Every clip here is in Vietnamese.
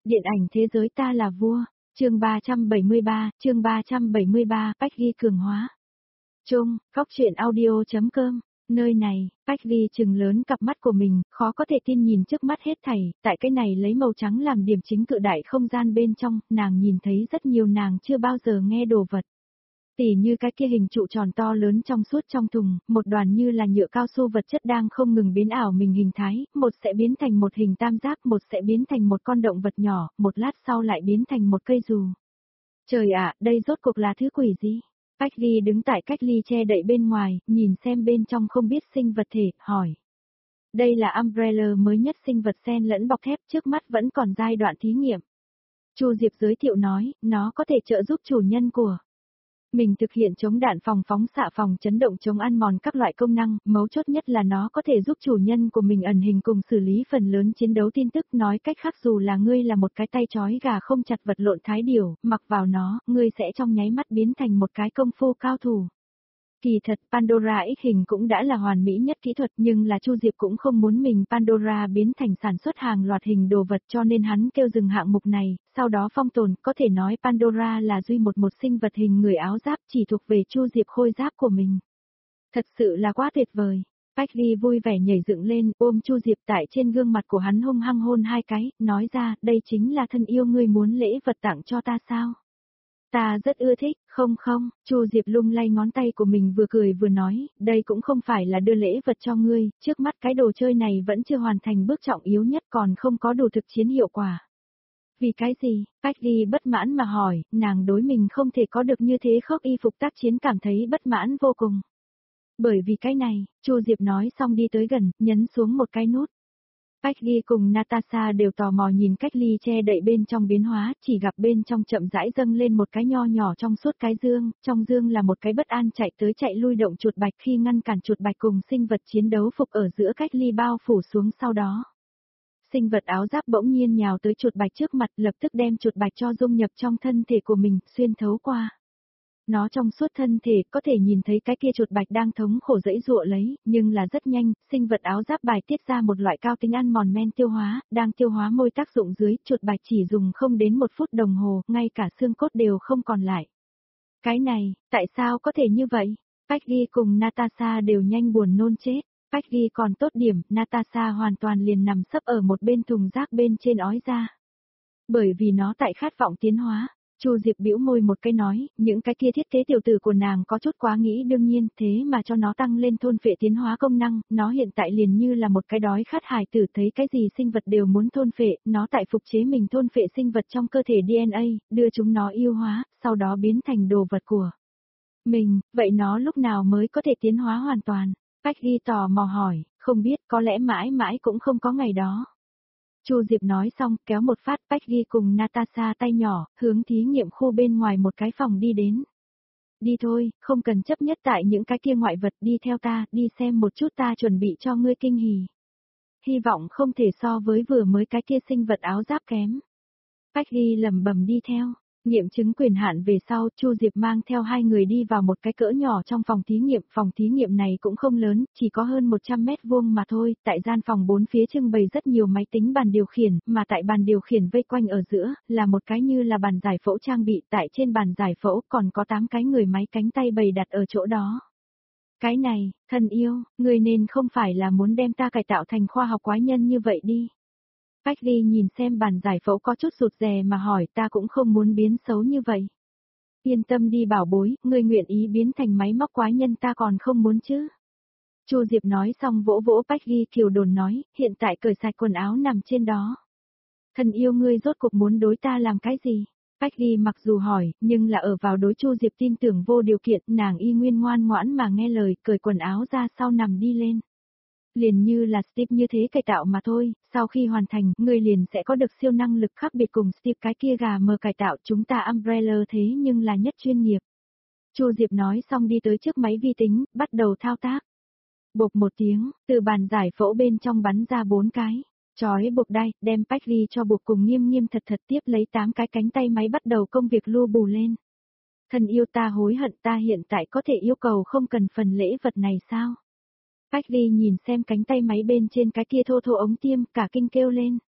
Điện ảnh thế giới ta là vua, chương 373, Bách Ghi cường hóa. Chung, Cóc truyện audio.com, nơi này, Bách Ghi trừng lớn cặp mắt của mình, khó có thể tin nhìn trước mắt hết thảy, tại cái này lấy màu trắng làm điểm chính cự đại không gian bên trong, nàng nhìn thấy rất nhiều nàng chưa bao giờ nghe đồ vật. Tỉ như cái kia hình trụ tròn to lớn trong suốt trong thùng, một đoàn như là nhựa cao su vật chất đang không ngừng biến ảo mình hình thái, một sẽ biến thành một hình tam giác, một sẽ biến thành một con động vật nhỏ, một lát sau lại biến thành một cây dù. Trời ạ, đây rốt cuộc là thứ quỷ gì? Bách Ly đứng tại cách ly che đậy bên ngoài, nhìn xem bên trong không biết sinh vật thể, hỏi. Đây là Umbrella mới nhất sinh vật xen lẫn bọc thép, trước mắt vẫn còn giai đoạn thí nghiệm. Chu Diệp giới thiệu nói, nó có thể trợ giúp chủ nhân của mình thực hiện chống đạn phòng phóng xạ phòng chấn động chống ăn mòn các loại công năng, mấu chốt nhất là nó có thể giúp chủ nhân của mình ẩn hình cùng xử lý phần lớn chiến đấu tin tức, nói cách khác dù là ngươi là một cái tay trói gà không chặt vật lộn thái điểu, mặc vào nó, ngươi sẽ trong nháy mắt biến thành một cái công phu cao thủ. Kỳ thật Pandora X hình cũng đã là hoàn mỹ nhất kỹ thuật nhưng là Chu Diệp cũng không muốn mình Pandora biến thành sản xuất hàng loạt hình đồ vật cho nên hắn kêu dừng hạng mục này, sau đó phong tồn, có thể nói Pandora là duy một sinh vật hình người áo giáp chỉ thuộc về Chu Diệp khôi giáp của mình. Thật sự là quá tuyệt vời. Bách Ly vui vẻ nhảy dựng lên, ôm Chu Diệp tại trên gương mặt của hắn hung hăng hôn hai cái, nói ra, đây chính là thân yêu ngươi muốn lễ vật tặng cho ta sao? Ta rất ưa thích, không, Chu Diệp lung lay ngón tay của mình vừa cười vừa nói, đây cũng không phải là đưa lễ vật cho ngươi, trước mắt cái đồ chơi này vẫn chưa hoàn thành bước trọng yếu nhất còn không có đủ thực chiến hiệu quả. Vì cái gì? Bách Ly bất mãn mà hỏi, nàng đối mình không thể có được như thế khốc y phục tác chiến cảm thấy bất mãn vô cùng. Bởi vì cái này, Chu Diệp nói xong đi tới gần, nhấn xuống một cái nút. Bách Ly cùng Natasha đều tò mò nhìn cách ly che đậy bên trong biến hóa, chỉ gặp bên trong chậm rãi dâng lên một cái nho nhỏ trong suốt cái dương, trong dương là một cái bất an chạy tới chạy lui động chuột bạch khi ngăn cản chuột bạch cùng sinh vật chiến đấu phục ở giữa cách ly bao phủ xuống sau đó. Sinh vật áo giáp bỗng nhiên nhào tới chuột bạch trước mặt lập tức đem chuột bạch cho dung nhập trong thân thể của mình, xuyên thấu qua. Nó trong suốt thân thể có thể nhìn thấy cái kia chuột bạch đang thống khổ dẫy dụa lấy, nhưng là rất nhanh, sinh vật áo giáp bài tiết ra một loại cao tính ăn mòn men tiêu hóa, đang tiêu hóa môi tác dụng dưới, chuột bạch chỉ dùng không đến 1 phút đồng hồ, ngay cả xương cốt đều không còn lại. Cái này, tại sao có thể như vậy? Bách Ly cùng Natasha đều nhanh buồn nôn chết. Bách Ly còn tốt điểm, Natasha hoàn toàn liền nằm sấp ở một bên thùng rác bên trên ói ra. Bởi vì nó tại khát vọng tiến hóa. Chu Diệp bĩu môi một cái nói, những cái kia thiết kế tiểu tử của nàng có chút quá nghĩ đương nhiên, thế mà cho nó tăng lên thôn phệ tiến hóa công năng, nó hiện tại liền như là một cái đói khát hài tử thấy cái gì sinh vật đều muốn thôn phệ, nó tại phục chế mình thôn phệ sinh vật trong cơ thể DNA, đưa chúng nó yêu hóa, sau đó biến thành đồ vật của mình, vậy nó lúc nào mới có thể tiến hóa hoàn toàn? Bách Ghi tò mò hỏi, không biết, có lẽ mãi mãi cũng không có ngày đó. Chu Diệp nói xong, kéo một phát Bách Ghi cùng Natasha tay nhỏ, hướng thí nghiệm khu bên ngoài một cái phòng đi đến. Đi thôi, không cần chấp nhất tại những cái kia ngoại vật, đi theo ta, đi xem một chút ta chuẩn bị cho ngươi kinh hỉ. Hy vọng không thể so với vừa mới cái kia sinh vật áo giáp kém. Bách Ghi lẩm bẩm đi theo. Nghiệm chứng quyền hạn về sau, Chu Diệp mang theo hai người đi vào một cái cỡ nhỏ trong phòng thí nghiệm này cũng không lớn, chỉ có hơn 100 mét vuông mà thôi, tại gian phòng 4 phía trưng bày rất nhiều máy tính bàn điều khiển, mà tại bàn điều khiển vây quanh ở giữa, là một cái như là bàn giải phẫu trang bị, tại trên bàn giải phẫu còn có 8 cái người máy cánh tay bày đặt ở chỗ đó. Cái này, thân yêu, người nên không phải là muốn đem ta cải tạo thành khoa học quái nhân như vậy đi. Bách Ly nhìn xem bàn giải phẫu có chút rụt rè mà hỏi ta cũng không muốn biến xấu như vậy. Yên tâm đi bảo bối, ngươi nguyện ý biến thành máy móc quái nhân ta còn không muốn chứ. Chu Diệp nói xong vỗ vỗ Bách Ly kiều đồn nói, hiện tại cởi sạch quần áo nằm trên đó. Thân yêu ngươi rốt cuộc muốn đối ta làm cái gì? Bách Ly mặc dù hỏi, nhưng là ở vào đối Chu Diệp tin tưởng vô điều kiện, nàng y nguyên ngoan ngoãn mà nghe lời, cởi quần áo ra sau nằm đi lên. Liền như là Steve như thế cải tạo mà thôi, sau khi hoàn thành, người liền sẽ có được siêu năng lực khác biệt cùng Steve cái kia gà mờ cải tạo chúng ta Umbrella thế nhưng là nhất chuyên nghiệp. Chu Diệp nói xong đi tới trước máy vi tính, bắt đầu thao tác. Bộp một tiếng, từ bàn giải phẫu bên trong bắn ra 4 cái. Chói buộc đai, đem Bách Ly cho buộc cùng nghiêm nghiêm thật thật tiếp lấy 8 cái cánh tay máy bắt đầu công việc lu bù lên. Thân yêu ta hối hận ta hiện tại có thể yêu cầu không cần phần lễ vật này sao? Bách Ly nhìn xem cánh tay máy bên trên cái kia thô thô ống tiêm cả kinh kêu lên.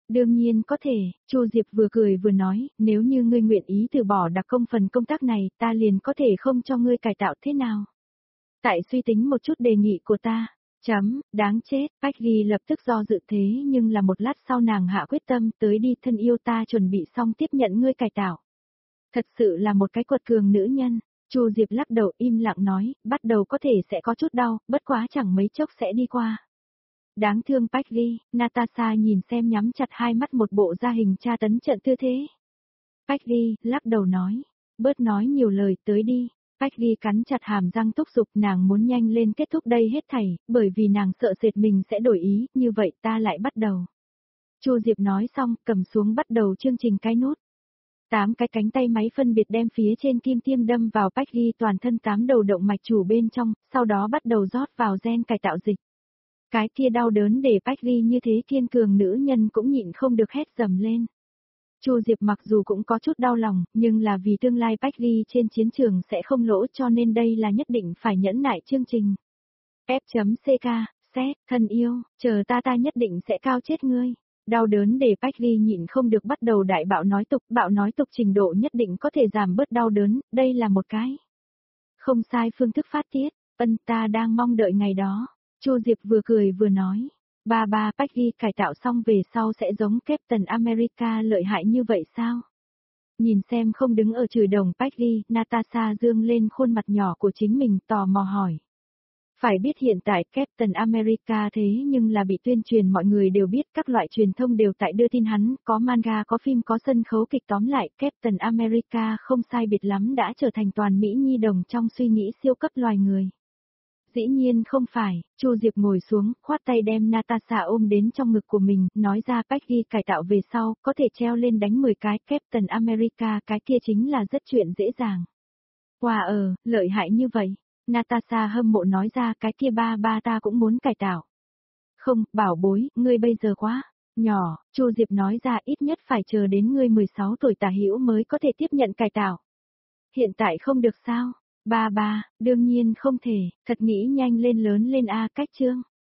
Đương nhiên có thể, Chu Diệp vừa cười vừa nói, nếu như ngươi nguyện ý từ bỏ đặc công phần công tác này, ta liền có thể không cho ngươi cải tạo thế nào. Tại suy tính một chút đề nghị của ta. Đáng chết, Bách Ghi lập tức do dự thế nhưng là một lát sau nàng hạ quyết tâm tới đi thân yêu ta chuẩn bị xong tiếp nhận ngươi cải tạo. Thật sự là một cái quật cường nữ nhân, Chu Diệp lắc đầu im lặng nói, bắt đầu có thể sẽ có chút đau, bất quá chẳng mấy chốc sẽ đi qua. Đáng thương Bách Ghi, Natasha nhìn xem nhắm chặt hai mắt một bộ da hình tra tấn trận tư thế. Bách Ghi, lắc đầu nói, bớt nói nhiều lời tới đi. Bách Ghi cắn chặt hàm răng thúc giục nàng muốn nhanh lên kết thúc đây hết thảy, bởi vì nàng sợ sệt mình sẽ đổi ý, như vậy ta lại bắt đầu. Chu Diệp nói xong, cầm xuống bắt đầu chương trình cái nút. 8 cái cánh tay máy phân biệt đem phía trên kim tiêm đâm vào Bách Ghi toàn thân 8 đầu động mạch chủ bên trong, sau đó bắt đầu rót vào gen cải tạo dịch. Cái kia đau đớn để Bách Ghi như thế kiên cường nữ nhân cũng nhịn không được hét dầm lên. Chu Diệp mặc dù cũng có chút đau lòng, nhưng là vì tương lai Bách Ghi trên chiến trường sẽ không lỗ cho nên đây là nhất định phải nhẫn nại chương trình. F.CK, xét, thân yêu, chờ ta nhất định sẽ cao chết ngươi. Đau đớn để Bách Ghi nhịn không được bắt đầu đại bạo nói tục trình độ nhất định có thể giảm bớt đau đớn, đây là một cái. Không sai phương thức phát tiết, ta đang mong đợi ngày đó. Chu Diệp vừa cười vừa nói. Ba Bách Ghi cải tạo xong về sau sẽ giống Captain America lợi hại như vậy sao? Nhìn xem không đứng ở chửi đồng Bách Ghi, Natasha dương lên khuôn mặt nhỏ của chính mình tò mò hỏi. Phải biết hiện tại Captain America thế nhưng là bị tuyên truyền mọi người đều biết các loại truyền thông đều tại đưa tin hắn, có manga có phim có sân khấu kịch tóm lại Captain America không sai biệt lắm đã trở thành toàn Mỹ nhi đồng trong suy nghĩ siêu cấp loài người. Dĩ nhiên không phải, Chu Diệp ngồi xuống, khoát tay đem Natasha ôm đến trong ngực của mình, nói ra Bách Ghi cải tạo về sau, có thể treo lên đánh 10 cái Captain America cái kia chính là rất chuyện dễ dàng. Wow, lợi hại như vậy. Natasha hâm mộ nói ra cái kia ba ta cũng muốn cải tạo. Không, bảo bối, ngươi bây giờ quá nhỏ, Chu Diệp nói ra ít nhất phải chờ đến ngươi 16 tuổi tả hữu mới có thể tiếp nhận cải tạo. Hiện tại không được sao? Ba, đương nhiên không thể, thật nghĩ nhanh lên lớn lên a cách chương.